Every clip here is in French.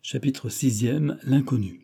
Chapitre 6e. L'inconnu.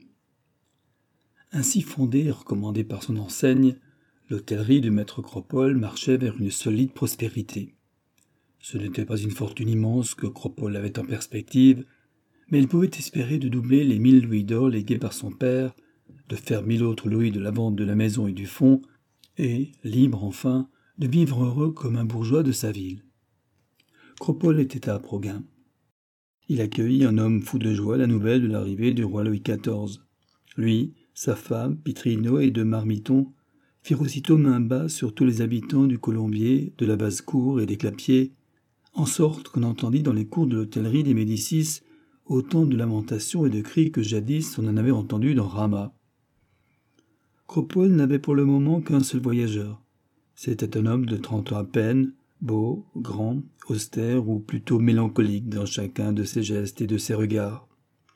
Ainsi fondée et recommandée par son enseigne, l'hôtellerie du maître Cropole marchait vers une solide prospérité. Ce n'était pas une fortune immense que Cropole avait en perspective, mais il pouvait espérer de doubler les 1000 louis d'or légués par son père, de faire 1000 autres louis de la vente de la maison et du fonds, et, libre enfin, de vivre heureux comme un bourgeois de sa ville. Cropole était à Proguin. Il accueillit un homme fou de joie la nouvelle de l'arrivée du roi Louis XIV. Lui, sa femme, Pittrino et deux marmitons firent aussitôt main basse sur tous les habitants du Colombier, de la basse-cour et des Clapiers, en sorte qu'on entendit dans les cours de l'hôtellerie des Médicis autant de lamentations et de cris que jadis on en avait entendu dans Rama. Cropole n'avait pour le moment qu'un seul voyageur. C'était un homme de 30 ans à peine, beau, grand, austère ou plutôt mélancolique dans chacun de ses gestes et de ses regards.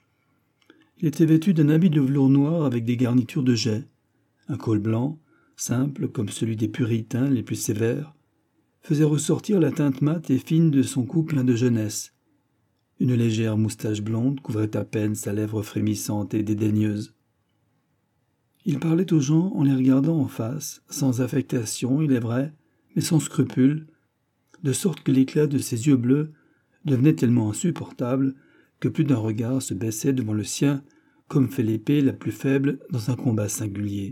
Il était vêtu d'un habit de velours noir avec des garnitures de jais, un col blanc, simple comme celui des puritains les plus sévères, faisait ressortir la teinte mate et fine de son cou plein de jeunesse. Une légère moustache blonde couvrait à peine sa lèvre frémissante et dédaigneuse. Il parlait aux gens en les regardant en face, sans affectation, il est vrai, mais sans scrupule, de sorte que l'éclat de ses yeux bleus devenait tellement insupportable que plus d'un regard se baissait devant le sien, comme fait l'épée la plus faible dans un combat singulier.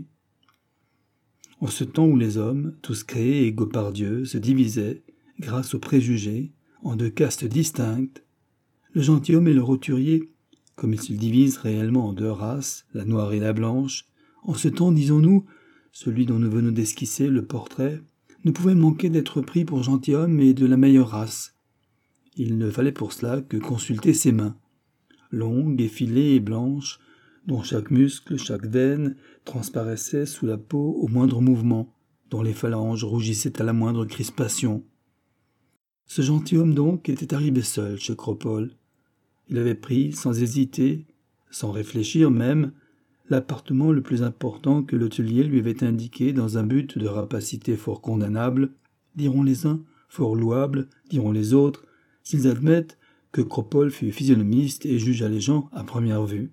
En ce temps où les hommes, tous créés et égaux par Dieu, se divisaient, grâce aux préjugés, en deux castes distinctes, le gentilhomme et le roturier, comme ils se divisent réellement en deux races, la noire et la blanche, en ce temps, disons-nous, celui dont nous venons d'esquisser le portrait, ne pouvait manquer d'être pris pour gentilhomme et de la meilleure race. Il ne fallait pour cela que consulter ses mains, longues, effilées et blanches, dont chaque muscle, chaque veine transparaissait sous la peau au moindre mouvement, dont les phalanges rougissaient à la moindre crispation. Ce gentilhomme donc était arrivé seul chez Cropole. Il avait pris, sans hésiter, sans réfléchir même, l'appartement le plus important que l'hôtelier lui avait indiqué dans un but de rapacité fort condamnable, diront les uns, fort louable, diront les autres, s'ils admettent que Cropole fut physionomiste et jugea les gens à première vue.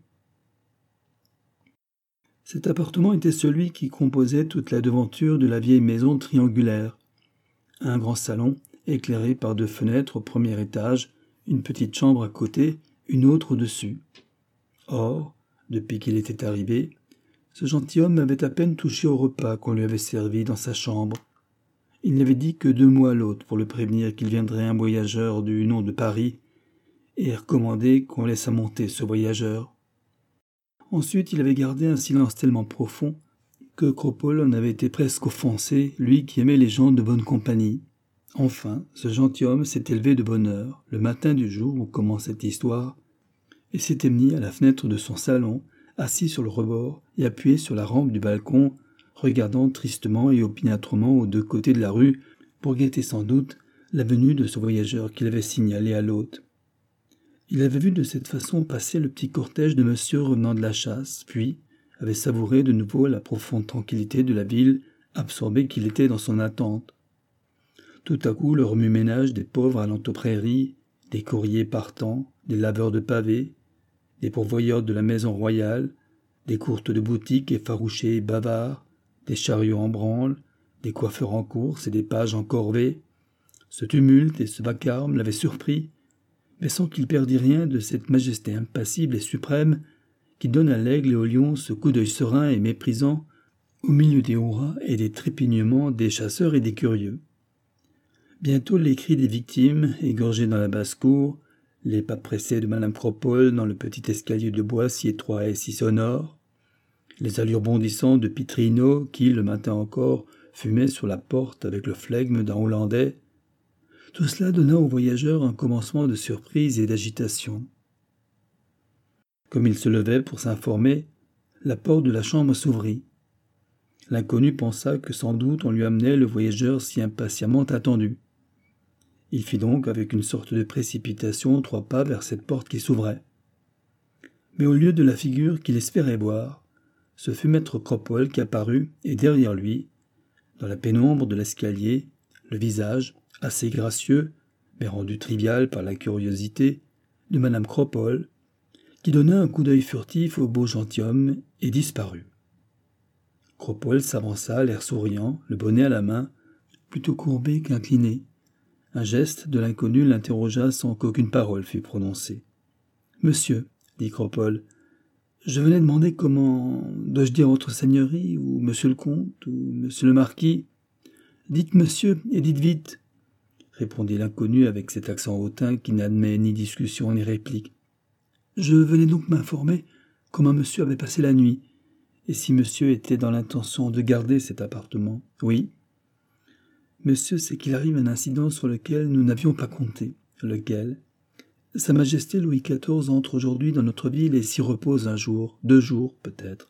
Cet appartement était celui qui composait toute la devanture de la vieille maison triangulaire. Un grand salon, éclairé par deux fenêtres au premier étage, une petite chambre à côté, une autre au-dessus. Or, depuis qu'il était arrivé, ce gentilhomme avait à peine touché au repas qu'on lui avait servi dans sa chambre. Il n'avait dit que 2 mots à l'autre pour le prévenir qu'il viendrait un voyageur du nom de Paris et recommandé qu'on laissât monter ce voyageur. Ensuite, il avait gardé un silence tellement profond que Cropole en avait été presque offensé, lui qui aimait les gens de bonne compagnie. Enfin, ce gentilhomme s'était levé de bonne heure, le matin du jour où commence cette histoire, et s'était mis à la fenêtre de son salon, assis sur le rebord et appuyé sur la rampe du balcon, regardant tristement et opiniâtrement aux 2 côtés de la rue, pour guetter sans doute la venue de ce voyageur qu'il avait signalé à l'hôte. Il avait vu de cette façon passer le petit cortège de monsieur revenant de la chasse, puis avait savouré de nouveau la profonde tranquillité de la ville, absorbé qu'il était dans son attente. Tout à coup, le remue-ménage des pauvres allant aux prairies, des courriers partant, des laveurs de pavés, des pourvoyeurs de la maison royale, des courtes de boutiques effarouchés et bavards, des chariots en branle, des coiffeurs en course et des pages en corvée. Ce tumulte et ce vacarme l'avaient surpris, mais sans qu'il perdît rien de cette majesté impassible et suprême qui donne à l'aigle et au lion ce coup d'œil serein et méprisant au milieu des hurrahs et des trépignements des chasseurs et des curieux. Bientôt les cris des victimes, égorgés dans la basse-cour, les pas pressés de Madame Cropole dans le petit escalier de bois si étroit et si sonore, les allures bondissantes de Pittrino qui, le matin encore, fumait sur la porte avec le flegme d'un Hollandais, tout cela donna au voyageur un commencement de surprise et d'agitation. Comme il se levait pour s'informer, la porte de la chambre s'ouvrit. L'inconnu pensa que sans doute on lui amenait le voyageur si impatiemment attendu. Il fit donc avec une sorte de précipitation 3 pas vers cette porte qui s'ouvrait. Mais au lieu de la figure qu'il espérait voir, ce fut maître Cropole qui apparut, et derrière lui, dans la pénombre de l'escalier, le visage, assez gracieux, mais rendu trivial par la curiosité, de Madame Cropole, qui donna un coup d'œil furtif au beau gentilhomme et disparut. Cropole s'avança, l'air souriant, le bonnet à la main, plutôt courbé qu'incliné. Un geste de l'inconnu l'interrogea sans qu'aucune parole fût prononcée. « Monsieur, dit Cropole, je venais demander comment dois-je dire votre seigneurie, ou monsieur le comte, ou monsieur le marquis. Dites monsieur, et dites vite, répondit l'inconnu avec cet accent hautain qui n'admet ni discussion ni réplique. Je venais donc m'informer comment monsieur avait passé la nuit, et si monsieur était dans l'intention de garder cet appartement. Oui. Monsieur, c'est qu'il arrive un incident sur lequel nous n'avions pas compté. Lequel? Sa Majesté Louis XIV entre aujourd'hui dans notre ville et s'y repose 1 jour, 2 jours peut-être.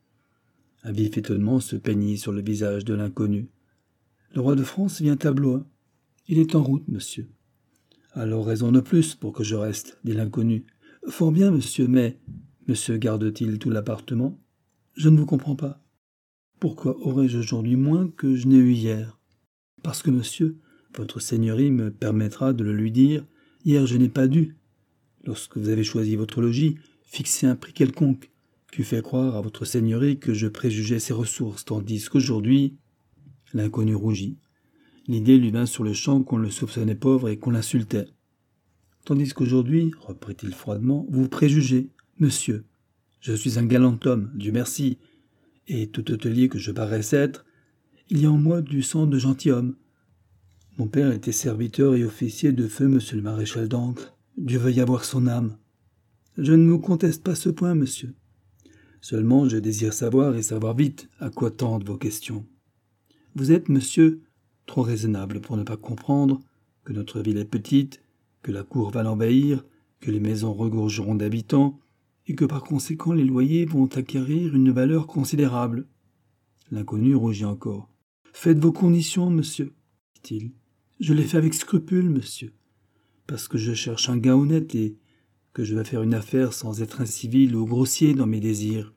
Un vif étonnement se peignit sur le visage de l'inconnu. Le roi de France vient à Blois. Il est en route, monsieur. Alors raison de plus pour que je reste, dit l'inconnu. Fort bien, monsieur, mais monsieur garde-t-il tout l'appartement? Je ne vous comprends pas. Pourquoi aurais-je aujourd'hui moins que je n'ai eu hier? Parce que, monsieur, votre seigneurie me permettra de le lui dire, hier je n'ai pas dû, lorsque vous avez choisi votre logis, fixer un prix quelconque, qui fait croire à votre seigneurie que je préjugeais ses ressources, tandis qu'aujourd'hui... L'inconnu rougit. L'idée lui vint sur le champ qu'on le soupçonnait pauvre et qu'on l'insultait. Tandis qu'aujourd'hui, reprit-il froidement, vous préjugez, monsieur. Je suis un galant homme, Dieu merci, et tout hôtelier que je paraisse être, il y a en moi du sang de gentilhomme. Mon père était serviteur et officier de feu, monsieur le maréchal d'Ancre. Dieu veuille avoir son âme. Je ne vous conteste pas ce point, monsieur. Seulement, je désire savoir, et savoir vite, à quoi tendent vos questions. Vous êtes, monsieur, trop raisonnable pour ne pas comprendre que notre ville est petite, que la cour va l'envahir, que les maisons regorgeront d'habitants, et que par conséquent les loyers vont acquérir une valeur considérable. L'inconnu rougit encore. « Faites vos conditions, monsieur, dit-il. Je les fais avec scrupule, monsieur, parce que je cherche un gars honnête et que je vais faire une affaire sans être incivil ou grossier dans mes désirs.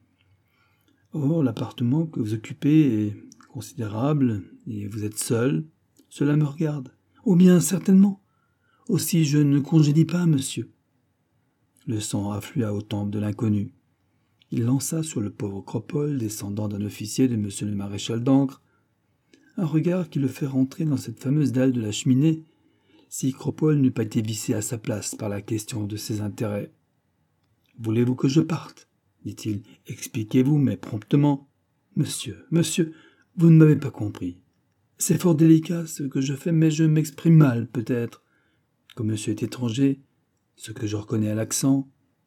Or, l'appartement que vous occupez est considérable, et vous êtes seul, cela me regarde. Ou bien, certainement. Aussi, je ne congédie pas, monsieur. » Le sang afflua aux tempes de l'inconnu. Il lança sur le pauvre Cropole, descendant d'un officier de monsieur le maréchal d'Ancre, un regard qui le fait rentrer dans cette fameuse dalle de la cheminée, si Cropole n'eût pas été vissé à sa place par la question de ses intérêts. « Voulez-vous que je parte ?» dit-il. « Expliquez-vous, mais promptement. »« Monsieur, vous ne m'avez pas compris. C'est fort délicat ce que je fais, mais je m'exprime mal, peut-être. Comme monsieur est étranger, ce que je reconnais à l'accent. »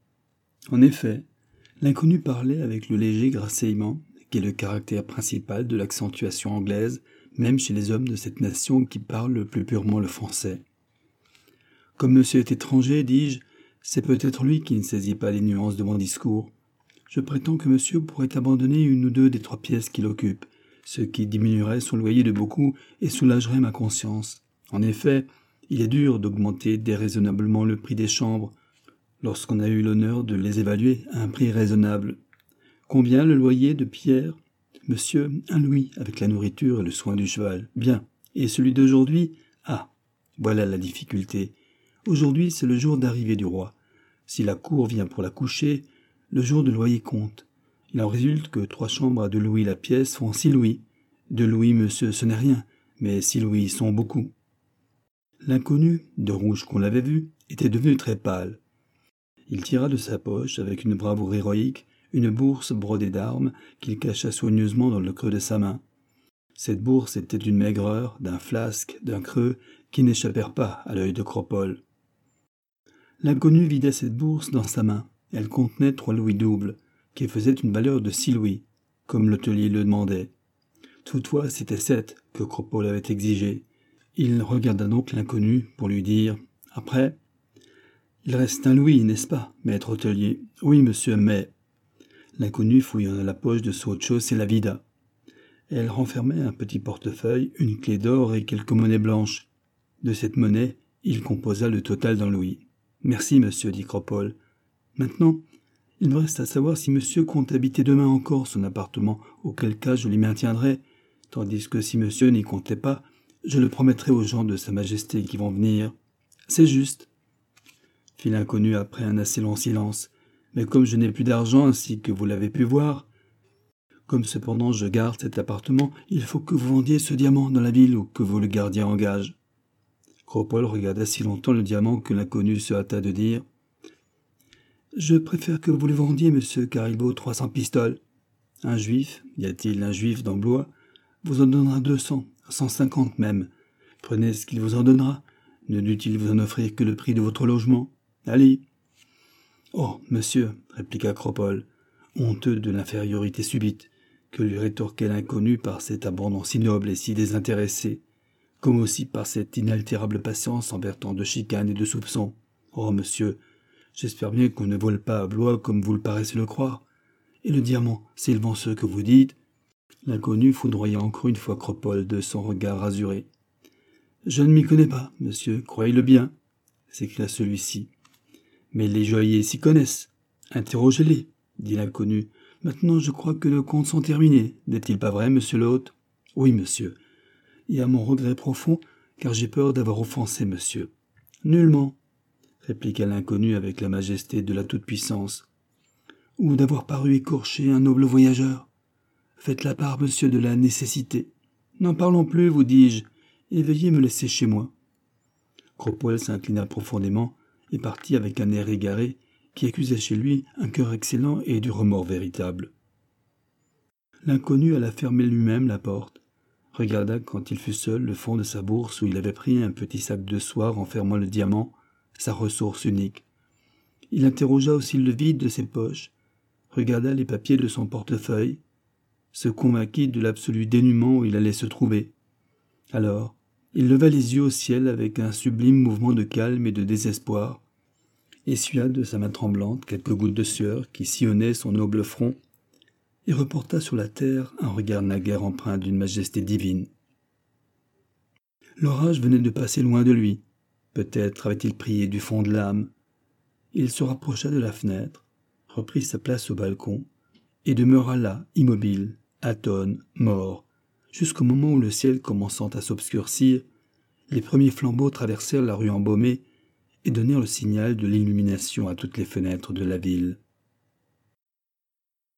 En effet, l'inconnu parlait avec le léger grasseyement, qui est le caractère principal de l'accentuation anglaise, même chez les hommes de cette nation qui parlent le plus purement le français. « Comme monsieur est étranger, dis-je, c'est peut-être lui qui ne saisit pas les nuances de mon discours. Je prétends que monsieur pourrait abandonner 1 ou 2 des 3 pièces qu'il occupe, ce qui diminuerait son loyer de beaucoup et soulagerait ma conscience. En effet, il est dur d'augmenter déraisonnablement le prix des chambres, lorsqu'on a eu l'honneur de les évaluer à un prix raisonnable. Combien le loyer de Pierre? Monsieur, 1 louis, avec la nourriture et le soin du cheval. Bien. Et celui d'aujourd'hui? Ah, voilà la difficulté. Aujourd'hui, c'est le jour d'arrivée du roi. Si la cour vient pour la coucher, le jour de loyer compte. Il en résulte que 3 chambres à 2 louis la pièce font 6 louis. 2 louis, monsieur, ce n'est rien, mais 6 louis sont beaucoup. L'inconnu, de rouge qu'on l'avait vu, était devenu très pâle. Il tira de sa poche, avec une bravoure héroïque, une bourse brodée d'armes qu'il cacha soigneusement dans le creux de sa main. Cette bourse était d'une maigreur, d'un flasque, d'un creux, qui n'échappèrent pas à l'œil de Cropole. L'inconnu vidait cette bourse dans sa main. Elle contenait 3 louis doubles, qui faisaient une valeur de 6 louis, comme l'hôtelier le demandait. Toutefois, c'était 7 que Cropole avait exigé. Il regarda donc l'inconnu pour lui dire « Après, il reste 1 louis, n'est-ce pas, maître hôtelier ?»« Oui, monsieur, mais... » L'inconnu fouilla dans la poche de son haut-de-chausses et la vida. Elle renfermait un petit portefeuille, une clé d'or et quelques monnaies blanches. De cette monnaie, il composa le total d'1 louis. « Merci, monsieur, dit Cropole. Maintenant, il me reste à savoir si monsieur compte habiter demain encore son appartement, auquel cas je l'y maintiendrai, tandis que si monsieur n'y comptait pas, je le promettrai aux gens de sa majesté qui vont venir. C'est juste. » Fit l'inconnu après un assez long silence. Mais comme je n'ai plus d'argent ainsi que vous l'avez pu voir, comme cependant je garde cet appartement, il faut que vous vendiez ce diamant dans la ville ou que vous le gardiez en gage. » Cropole regarda si longtemps le diamant que l'inconnu se hâta de dire « Je préfère que vous le vendiez, monsieur, car il vaut 300 pistoles. Un juif, y a-t-il un juif dans Blois, vous en donnera 200, 150 même. Prenez ce qu'il vous en donnera. Ne dut-il vous en offrir que le prix de votre logement? Allez !»« Oh, monsieur, répliqua Cropole, honteux de l'infériorité subite que lui rétorquait l'inconnu par cet abandon si noble et si désintéressé, comme aussi par cette inaltérable patience envers tant de chicanes et de soupçons. Oh, monsieur, j'espère bien qu'on ne vole pas à Blois comme vous le paraissez le croire. Et le diamant, s'il vend ce que vous dites. » L'inconnu foudroya encore une fois Cropole de son regard azuré. « Je ne m'y connais pas, monsieur, croyez-le bien, » s'écria celui-ci. « Mais les joailliers s'y connaissent. Interrogez-les, » dit l'inconnu. « Maintenant, je crois que nos comptes sont terminés. N'est-il pas vrai, monsieur l'hôte ? » ?»« Oui, monsieur. Et à mon regret profond, car j'ai peur d'avoir offensé monsieur. »« Nullement, » répliqua l'inconnu avec la majesté de la toute-puissance. « Ou d'avoir paru écorcher un noble voyageur. Faites la part, monsieur, de la nécessité. N'en parlons plus, vous dis-je, et veuillez me laisser chez moi. » Cropole s'inclina profondément et partit avec un air égaré qui accusait chez lui un cœur excellent et du remords véritable. L'inconnu alla fermer lui-même la porte, regarda quand il fut seul le fond de sa bourse où il avait pris un petit sac de soie renfermant le diamant, sa ressource unique. Il interrogea aussi le vide de ses poches, regarda les papiers de son portefeuille, se convainquit de l'absolu dénuement où il allait se trouver. Alors, il leva les yeux au ciel avec un sublime mouvement de calme et de désespoir, essuya de sa main tremblante quelques gouttes de sueur qui sillonnaient son noble front, et reporta sur la terre un regard naguère empreint d'une majesté divine. L'orage venait de passer loin de lui. Peut-être avait-il prié du fond de l'âme. Il se rapprocha de la fenêtre, reprit sa place au balcon, et demeura là, immobile, atone, mort, jusqu'au moment où le ciel commençant à s'obscurcir, les premiers flambeaux traversèrent la rue embaumée et donnèrent le signal de l'illumination à toutes les fenêtres de la ville.